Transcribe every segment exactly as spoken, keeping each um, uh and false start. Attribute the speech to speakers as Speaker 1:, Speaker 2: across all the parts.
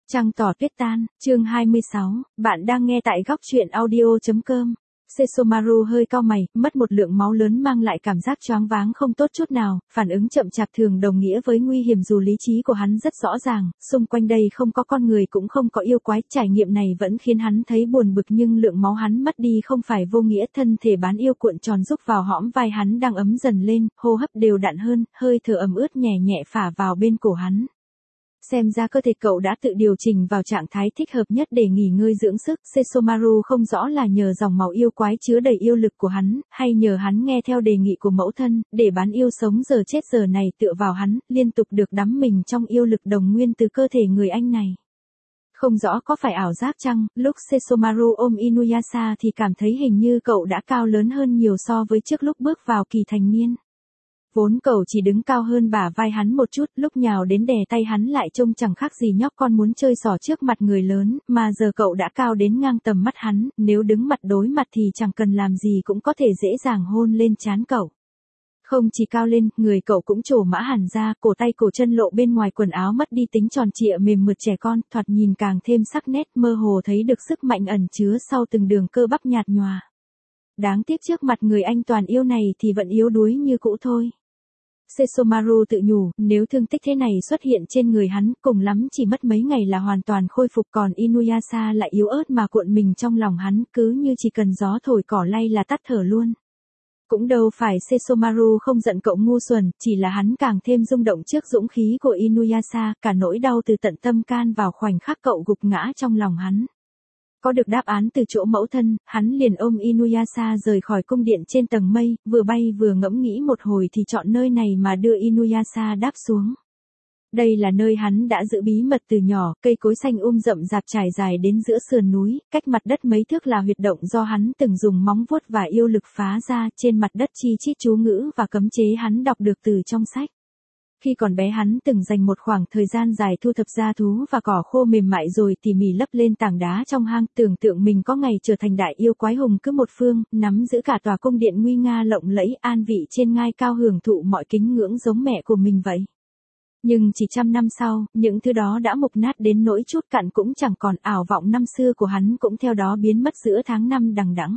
Speaker 1: Trăng tỏ tuyết tan, chương hai mươi sáu, bạn đang nghe tại góc truyện audio.com. Sesomaru hơi cau mày, mất một lượng máu lớn mang lại cảm giác choáng váng không tốt chút nào, phản ứng chậm chạp thường đồng nghĩa với nguy hiểm dù lý trí của hắn rất rõ ràng, xung quanh đây không có con người cũng không có yêu quái, trải nghiệm này vẫn khiến hắn thấy buồn bực nhưng lượng máu hắn mất đi không phải vô nghĩa, thân thể bán yêu cuộn tròn rúc vào hõm vai hắn đang ấm dần lên, hô hấp đều đặn hơn, hơi thở ẩm ướt nhẹ nhẹ phả vào bên cổ hắn. Xem ra cơ thể cậu đã tự điều chỉnh vào trạng thái thích hợp nhất để nghỉ ngơi dưỡng sức. Sesomaru không rõ là nhờ dòng máu yêu quái chứa đầy yêu lực của hắn, hay nhờ hắn nghe theo đề nghị của mẫu thân, để bán yêu sống giờ chết giờ này tựa vào hắn, liên tục được đắm mình trong yêu lực đồng nguyên từ cơ thể người anh này. Không rõ có phải ảo giác chăng, lúc Sesomaru ôm Inuyasha thì cảm thấy hình như cậu đã cao lớn hơn nhiều so với trước lúc bước vào kỳ thành niên. Vốn cậu chỉ đứng cao hơn bả vai hắn một chút, lúc nhào đến đè tay hắn lại trông chẳng khác gì nhóc con muốn chơi xỏ trước mặt người lớn, mà giờ cậu đã cao đến ngang tầm mắt hắn, nếu đứng mặt đối mặt thì chẳng cần làm gì cũng có thể dễ dàng hôn lên trán cậu. Không chỉ cao lên, người cậu cũng trổ mã hẳn ra, cổ tay cổ chân lộ bên ngoài quần áo mất đi tính tròn trịa mềm mượt trẻ con, thoạt nhìn càng thêm sắc nét, mơ hồ thấy được sức mạnh ẩn chứa sau từng đường cơ bắp nhạt nhòa. Đáng tiếc trước mặt người anh toàn yêu này thì vẫn yếu đuối như cũ thôi. Sesomaru tự nhủ, nếu thương tích thế này xuất hiện trên người hắn, cùng lắm chỉ mất mấy ngày là hoàn toàn khôi phục, còn Inuyasha lại yếu ớt mà cuộn mình trong lòng hắn, cứ như chỉ cần gió thổi cỏ lay là tắt thở luôn. Cũng đâu phải Sesomaru không giận cậu ngu xuẩn, chỉ là hắn càng thêm rung động trước dũng khí của Inuyasha, cả nỗi đau từ tận tâm can vào khoảnh khắc cậu gục ngã trong lòng hắn. Có được đáp án từ chỗ mẫu thân, hắn liền ôm Inuyasha rời khỏi cung điện trên tầng mây, vừa bay vừa ngẫm nghĩ một hồi thì chọn nơi này mà đưa Inuyasha đáp xuống. Đây là nơi hắn đã giữ bí mật từ nhỏ, cây cối xanh um rậm rạp trải dài đến giữa sườn núi, cách mặt đất mấy thước là huyệt động do hắn từng dùng móng vuốt và yêu lực phá ra, trên mặt đất chi chít chú ngữ và cấm chế hắn đọc được từ trong sách. Khi còn bé hắn từng dành một khoảng thời gian dài thu thập gia thú và cỏ khô mềm mại rồi tỉ mỉ lấp lên tảng đá trong hang, tưởng tượng mình có ngày trở thành đại yêu quái hùng cứ một phương, nắm giữ cả tòa cung điện nguy nga lộng lẫy, an vị trên ngai cao hưởng thụ mọi kính ngưỡng giống mẹ của mình vậy. Nhưng chỉ trăm năm sau, những thứ đó đã mục nát đến nỗi chút cặn cũng chẳng còn, ảo vọng năm xưa của hắn cũng theo đó biến mất giữa tháng năm đằng đẵng.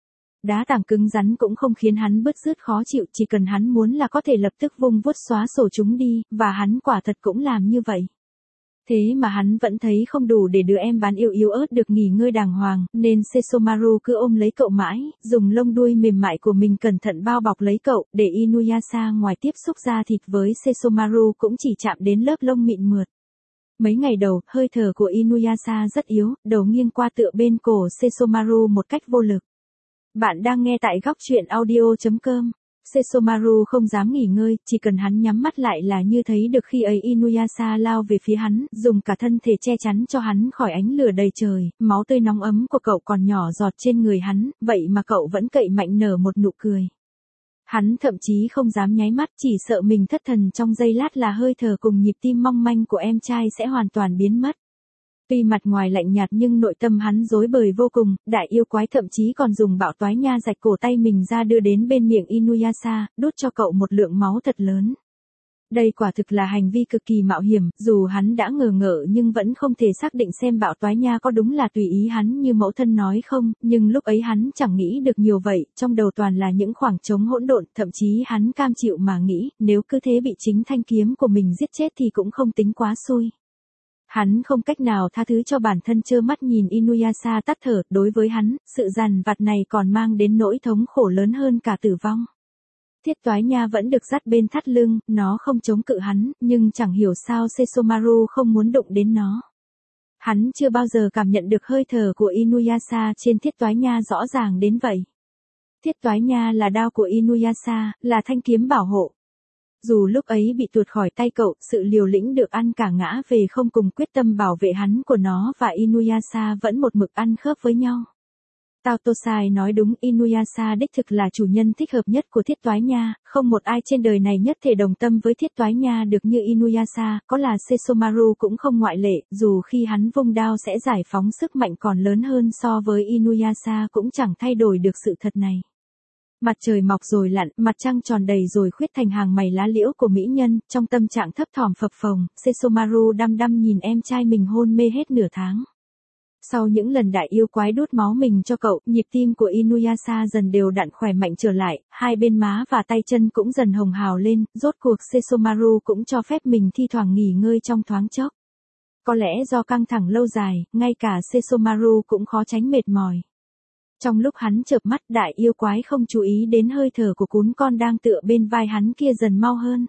Speaker 1: Đá tảng cứng rắn cũng không khiến hắn bứt rứt khó chịu, chỉ cần hắn muốn là có thể lập tức vung vuốt xóa sổ chúng đi, và hắn quả thật cũng làm như vậy. Thế mà hắn vẫn thấy không đủ để đứa em bán yêu yếu ớt được nghỉ ngơi đàng hoàng, nên Sesomaru cứ ôm lấy cậu mãi, dùng lông đuôi mềm mại của mình cẩn thận bao bọc lấy cậu, để Inuyasha ngoài tiếp xúc da thịt với Sesomaru cũng chỉ chạm đến lớp lông mịn mượt. Mấy ngày đầu, hơi thở của Inuyasha rất yếu, đầu nghiêng qua tựa bên cổ Sesomaru một cách vô lực. Bạn đang nghe tại góc truyện audio.com. Sesomaru không dám nghỉ ngơi, chỉ cần hắn nhắm mắt lại là như thấy được khi ấy Inuyasha lao về phía hắn, dùng cả thân thể che chắn cho hắn khỏi ánh lửa đầy trời, máu tươi nóng ấm của cậu còn nhỏ giọt trên người hắn, vậy mà cậu vẫn cậy mạnh nở một nụ cười. Hắn thậm chí không dám nháy mắt, chỉ sợ mình thất thần trong giây lát là hơi thở cùng nhịp tim mong manh của em trai sẽ hoàn toàn biến mất. Tuy mặt ngoài lạnh nhạt nhưng nội tâm hắn rối bời vô cùng, đại yêu quái thậm chí còn dùng bạo toái nha rạch cổ tay mình ra đưa đến bên miệng Inuyasha, đút cho cậu một lượng máu thật lớn. Đây quả thực là hành vi cực kỳ mạo hiểm, dù hắn đã ngờ ngợ nhưng vẫn không thể xác định xem bạo toái nha có đúng là tùy ý hắn như mẫu thân nói không, nhưng lúc ấy hắn chẳng nghĩ được nhiều vậy, trong đầu toàn là những khoảng trống hỗn độn, thậm chí hắn cam chịu mà nghĩ, nếu cứ thế bị chính thanh kiếm của mình giết chết thì cũng không tính quá xui. Hắn không cách nào tha thứ cho bản thân trơ mắt nhìn Inuyasha tắt thở, đối với hắn, sự dằn vặt này còn mang đến nỗi thống khổ lớn hơn cả tử vong. Thiết toái nha vẫn được dắt bên thắt lưng, nó không chống cự hắn, nhưng chẳng hiểu sao Sesomaru không muốn đụng đến nó. Hắn chưa bao giờ cảm nhận được hơi thở của Inuyasha trên thiết toái nha rõ ràng đến vậy. Thiết toái nha là đao của Inuyasha, là thanh kiếm bảo hộ. Dù lúc ấy bị tuột khỏi tay cậu, sự liều lĩnh được ăn cả ngã về không cùng quyết tâm bảo vệ hắn của nó và Inuyasha vẫn một mực ăn khớp với nhau. Tao Tosai nói đúng, Inuyasha đích thực là chủ nhân thích hợp nhất của thiết toái nha, không một ai trên đời này nhất thể đồng tâm với thiết toái nha được như Inuyasha, có là Sesomaru cũng không ngoại lệ, dù khi hắn vung đao sẽ giải phóng sức mạnh còn lớn hơn so với Inuyasha cũng chẳng thay đổi được sự thật này. Mặt trời mọc rồi lặn, mặt trăng tròn đầy rồi khuyết thành hàng mày lá liễu của mỹ nhân, trong tâm trạng thấp thỏm phập phồng, Sesomaru đăm đăm nhìn em trai mình hôn mê hết nửa tháng. Sau những lần đại yêu quái đút máu mình cho cậu, nhịp tim của Inuyasha dần đều đặn khỏe mạnh trở lại, hai bên má và tay chân cũng dần hồng hào lên, rốt cuộc Sesomaru cũng cho phép mình thi thoảng nghỉ ngơi trong thoáng chốc. Có lẽ do căng thẳng lâu dài, ngay cả Sesomaru cũng khó tránh mệt mỏi. Trong lúc hắn chợp mắt, đại yêu quái không chú ý đến hơi thở của cún con đang tựa bên vai hắn kia dần mau hơn.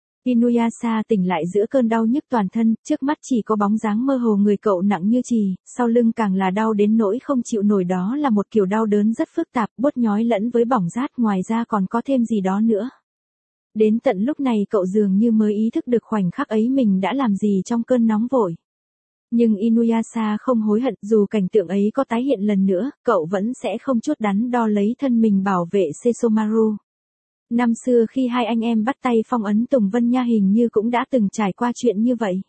Speaker 1: Inuyasha tỉnh lại giữa cơn đau nhức toàn thân, trước mắt chỉ có bóng dáng mơ hồ người cậu nặng như chì, sau lưng càng là đau đến nỗi không chịu nổi, đó là một kiểu đau đớn rất phức tạp, buốt nhói lẫn với bỏng rát, ngoài ra còn có thêm gì đó nữa. Đến tận lúc này cậu dường như mới ý thức được khoảnh khắc ấy mình đã làm gì trong cơn nóng vội. Nhưng Inuyasha không hối hận, dù cảnh tượng ấy có tái hiện lần nữa, cậu vẫn sẽ không chút đắn đo lấy thân mình bảo vệ Sesomaru. Năm xưa khi hai anh em bắt tay phong ấn Tùng Vân Nha hình như cũng đã từng trải qua chuyện như vậy.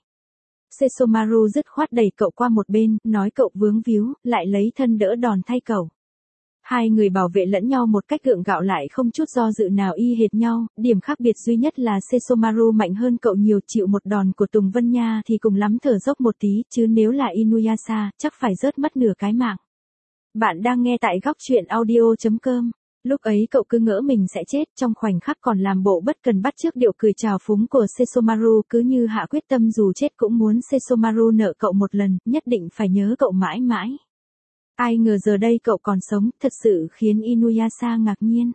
Speaker 1: Sesomaru dứt khoát đẩy cậu qua một bên, nói cậu vướng víu, lại lấy thân đỡ đòn thay cậu. Hai người bảo vệ lẫn nhau một cách gượng gạo lại không chút do dự nào, y hệt nhau, điểm khác biệt duy nhất là Sesomaru mạnh hơn cậu nhiều, chịu một đòn của Tùng Vân Nha thì cùng lắm thở dốc một tí, chứ nếu là Inuyasha, chắc phải rớt mất nửa cái mạng. Bạn đang nghe tại góc truyện audio chấm com. Lúc ấy cậu cứ ngỡ mình sẽ chết, trong khoảnh khắc còn làm bộ bất cần bắt chước điệu cười trào phúng của Sesomaru, cứ như hạ quyết tâm dù chết cũng muốn Sesomaru nợ cậu một lần, nhất định phải nhớ cậu mãi mãi. Ai ngờ giờ đây cậu còn sống, thật sự khiến Inuyasha ngạc nhiên.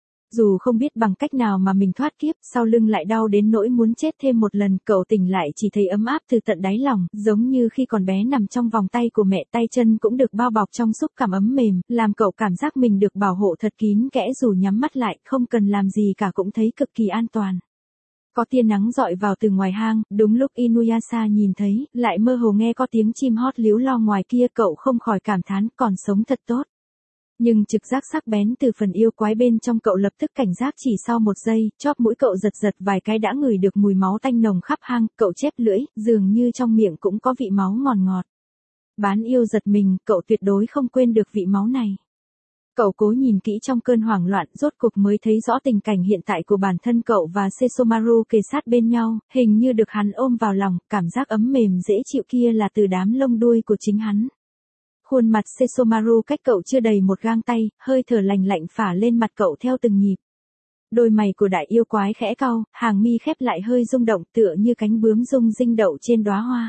Speaker 1: Dù không biết bằng cách nào mà mình thoát kiếp, sau lưng lại đau đến nỗi muốn chết thêm một lần, cậu tỉnh lại chỉ thấy ấm áp từ tận đáy lòng, giống như khi còn bé nằm trong vòng tay của mẹ, tay chân cũng được bao bọc trong xúc cảm ấm mềm, làm cậu cảm giác mình được bảo hộ thật kín kẽ, dù nhắm mắt lại, không cần làm gì cả cũng thấy cực kỳ an toàn. Có tia nắng dọi vào từ ngoài hang, đúng lúc Inuyasha nhìn thấy, lại mơ hồ nghe có tiếng chim hót líu lo ngoài kia, cậu không khỏi cảm thán, còn sống thật tốt. Nhưng trực giác sắc bén từ phần yêu quái bên trong cậu lập tức cảnh giác, chỉ sau một giây, chóp mũi cậu giật giật vài cái đã ngửi được mùi máu tanh nồng khắp hang, cậu chép lưỡi, dường như trong miệng cũng có vị máu ngọt ngọt. Bán yêu giật mình, cậu tuyệt đối không quên được vị máu này. Cậu cố nhìn kỹ trong cơn hoảng loạn, rốt cuộc mới thấy rõ tình cảnh hiện tại của bản thân cậu và Sesomaru kề sát bên nhau, hình như được hắn ôm vào lòng, cảm giác ấm mềm dễ chịu kia là từ đám lông đuôi của chính hắn. Khuôn mặt Sesomaru cách cậu chưa đầy một gang tay, hơi thở lành lạnh phả lên mặt cậu theo từng nhịp. Đôi mày của đại yêu quái khẽ cau, hàng mi khép lại hơi rung động tựa như cánh bướm rung rinh đậu trên đóa hoa.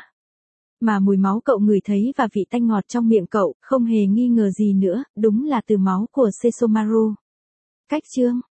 Speaker 1: Mà mùi máu cậu ngửi thấy và vị tanh ngọt trong miệng cậu, không hề nghi ngờ gì nữa, đúng là từ máu của Sesomaru. Cách chương